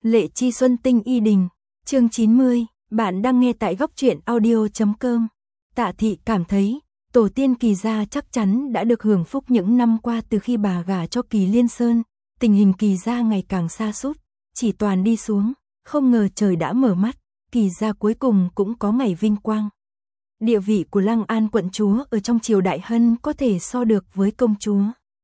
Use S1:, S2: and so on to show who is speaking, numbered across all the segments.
S1: Lệ Chi Xuân Tinh Y Đình, chương 90, bạn đang nghe tại góc truyện audio.com. Tạ Thị cảm thấy, tổ tiên Kỳ gia chắc chắn đã được hưởng phúc những năm qua từ khi bà gả cho Kỳ Liên Sơn, tình hình Kỳ gia ngày càng sa sút, chỉ toàn đi xuống, không ngờ trời đã mở mắt, Kỳ gia cuối cùng cũng có ngày vinh quang. Địa vị của Lăng An quận chúa ở trong triều Đại Hân có thể so được với công chúa.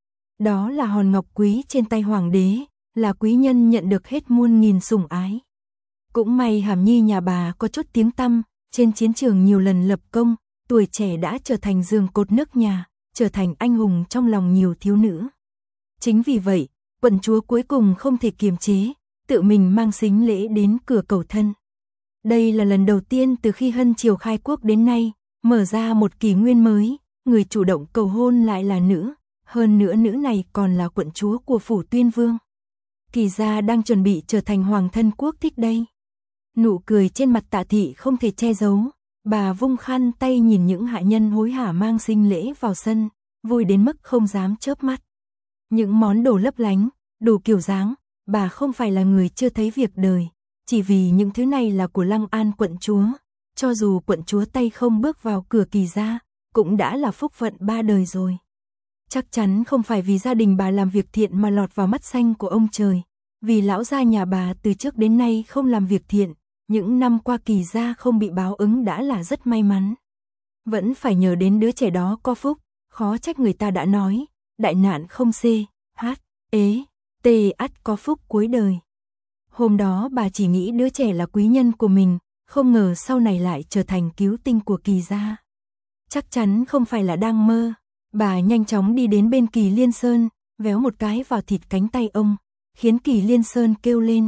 S1: Đó là hòn ngọc quý trên tay hoàng đế, là quý nhân nhận được hết muôn nghìn sủng ái. Cũng may Hàm Nhi nhà bà có chút tiếng tăm, trên chiến trường nhiều lần lập công, tuổi trẻ đã trở thành giường cột nước nhà, trở thành anh hùng trong lòng nhiều thiếu nữ. Chính vì vậy, quận chúa cuối cùng không thể kiềm chế, tự mình mang sính lễ đến cửa cầu thân. Đây là lần đầu tiên từ khi Hân triều khai quốc đến nay, mở ra một kỷ nguyên mới, người chủ động cầu hôn lại là nữ, hơn nữa nữ này còn là quận chúa của phủ Tuyên Vương. Kỳ gia đang chuẩn bị trở thành hoàng thân quốc thích đây. Nụ cười trên mặt Tạ Thị không thể che giấu, bà vung khăn tay nhìn những hạ nhân hối hả mang sính lễ vào sân, vui đến mức không dám chớp mắt. Những món đồ lấp lánh, đủ kiểu dáng, bà không phải là người chưa thấy việc đời, chỉ vì những thứ này là của Lăng An quận chúa, cho dù quận chúa tay không bước vào cửa Kỳ gia, cũng đã là phúc phận ba đời rồi. Chắc chắn không phải vì gia đình bà làm việc thiện mà lọt vào mắt xanh của ông trời, vì lão gia nhà bà từ trước đến nay không làm việc thiện, những năm qua Kỳ gia không bị báo ứng đã là rất may mắn. Vẫn phải nhờ đến đứa trẻ đó có phúc, khó trách người ta đã nói, đại nạn không xê, hát, ế, tê ắt có phúc cuối đời. Hôm đó bà chỉ nghĩ đứa trẻ là quý nhân của mình, không ngờ sau này lại trở thành cứu tinh của Kỳ gia. Chắc chắn không phải là đang mơ. Bà nhanh chóng đi đến bên Kỳ Liên Sơn, véo một cái vào thịt cánh tay ông, khiến Kỳ Liên Sơn kêu lên.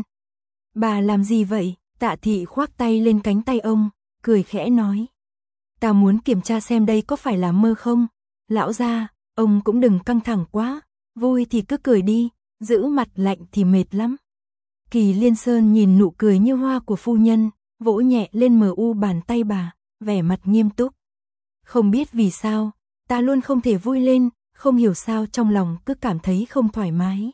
S1: Bà làm gì vậy? Tạ Thị khoác tay lên cánh tay ông, cười khẽ nói. Ta muốn kiểm tra xem đây có phải là mơ không? Lão gia, ông cũng đừng căng thẳng quá, vui thì cứ cười đi, giữ mặt lạnh thì mệt lắm. Kỳ Liên Sơn nhìn nụ cười như hoa của phu nhân, vỗ nhẹ lên mờ u bàn tay bà, vẻ mặt nghiêm túc. Không biết vì sao, ta luôn không thể vui lên, không hiểu sao trong lòng cứ cảm thấy không thoải mái.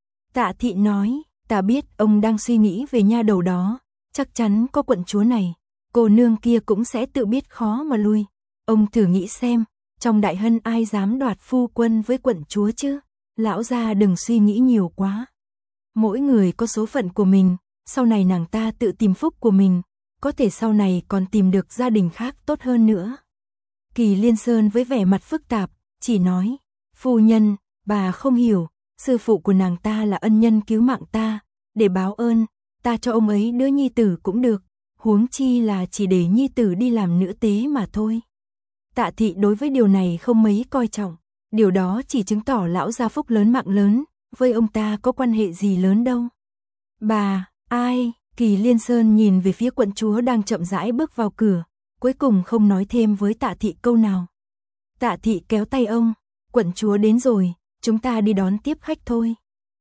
S1: Tạ Thị nói, ta biết ông đang suy nghĩ về nha đầu đó, chắc chắn có quận chúa này, cô nương kia cũng sẽ tự biết khó mà lui. Ông thử nghĩ xem, trong Đại Hân ai dám đoạt phu quân với quận chúa chứ? Lão gia đừng suy nghĩ nhiều quá. Mỗi người có số phận của mình, sau này nàng ta tự tìm phúc của mình, có thể sau này còn tìm được gia đình khác tốt hơn nữa. Kỳ Liên Sơn với vẻ mặt phức tạp, chỉ nói, phu nhân, bà không hiểu, sư phụ của nàng ta là ân nhân cứu mạng ta, để báo ơn, ta cho ông ấy đứa nhi tử cũng được, huống chi là chỉ để nhi tử đi làm nữ tế mà thôi. Tạ Thị đối với điều này không mấy coi trọng, điều đó chỉ chứng tỏ lão gia phúc lớn mạng lớn, với ông ta có quan hệ gì lớn đâu. Bà, ai? Kỳ Liên Sơn nhìn về phía quận chúa đang chậm rãi bước vào cửa, cuối cùng không nói thêm với Tạ Thị câu nào. Tạ Thị kéo tay ông, quận chúa đến rồi, chúng ta đi đón tiếp khách thôi.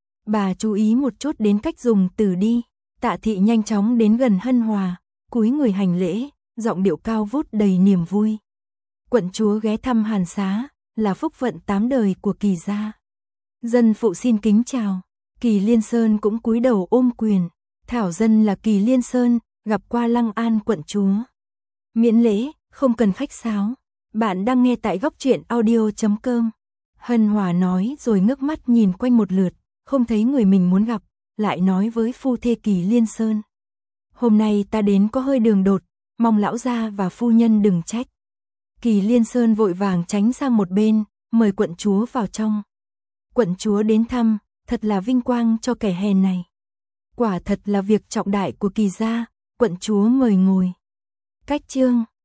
S1: Bà chú ý một chút đến cách dùng từ đi. Tạ Thị nhanh chóng đến gần Hân Hòa, cúi người hành lễ, giọng điệu cao vút đầy niềm vui. Quận chúa ghé thăm Hàn Xá, là phúc vận 8 đời của Kỳ gia. Dân phụ xin kính chào. Kỳ Liên Sơn cũng cúi đầu ôm quyền. Thảo dân là Kỳ Liên Sơn, gặp qua Lăng An quận chúa. Miễn lễ, không cần khách sáo. Bạn đang nghe tại góc truyện audio.com. Hân Hòa nói rồi ngước mắt nhìn quanh một lượt, không thấy người mình muốn gặp, lại nói với phu thê Kỳ Liên Sơn. Hôm nay ta đến có hơi đường đột, mong lão gia và phu nhân đừng trách. Kỳ Liên Sơn vội vàng tránh sang một bên, mời quận chúa vào trong. Quận chúa đến thăm, thật là vinh quang cho kẻ hèn này. Quả thật là việc trọng đại của Kỳ gia, quận chúa mời ngồi. Cách chương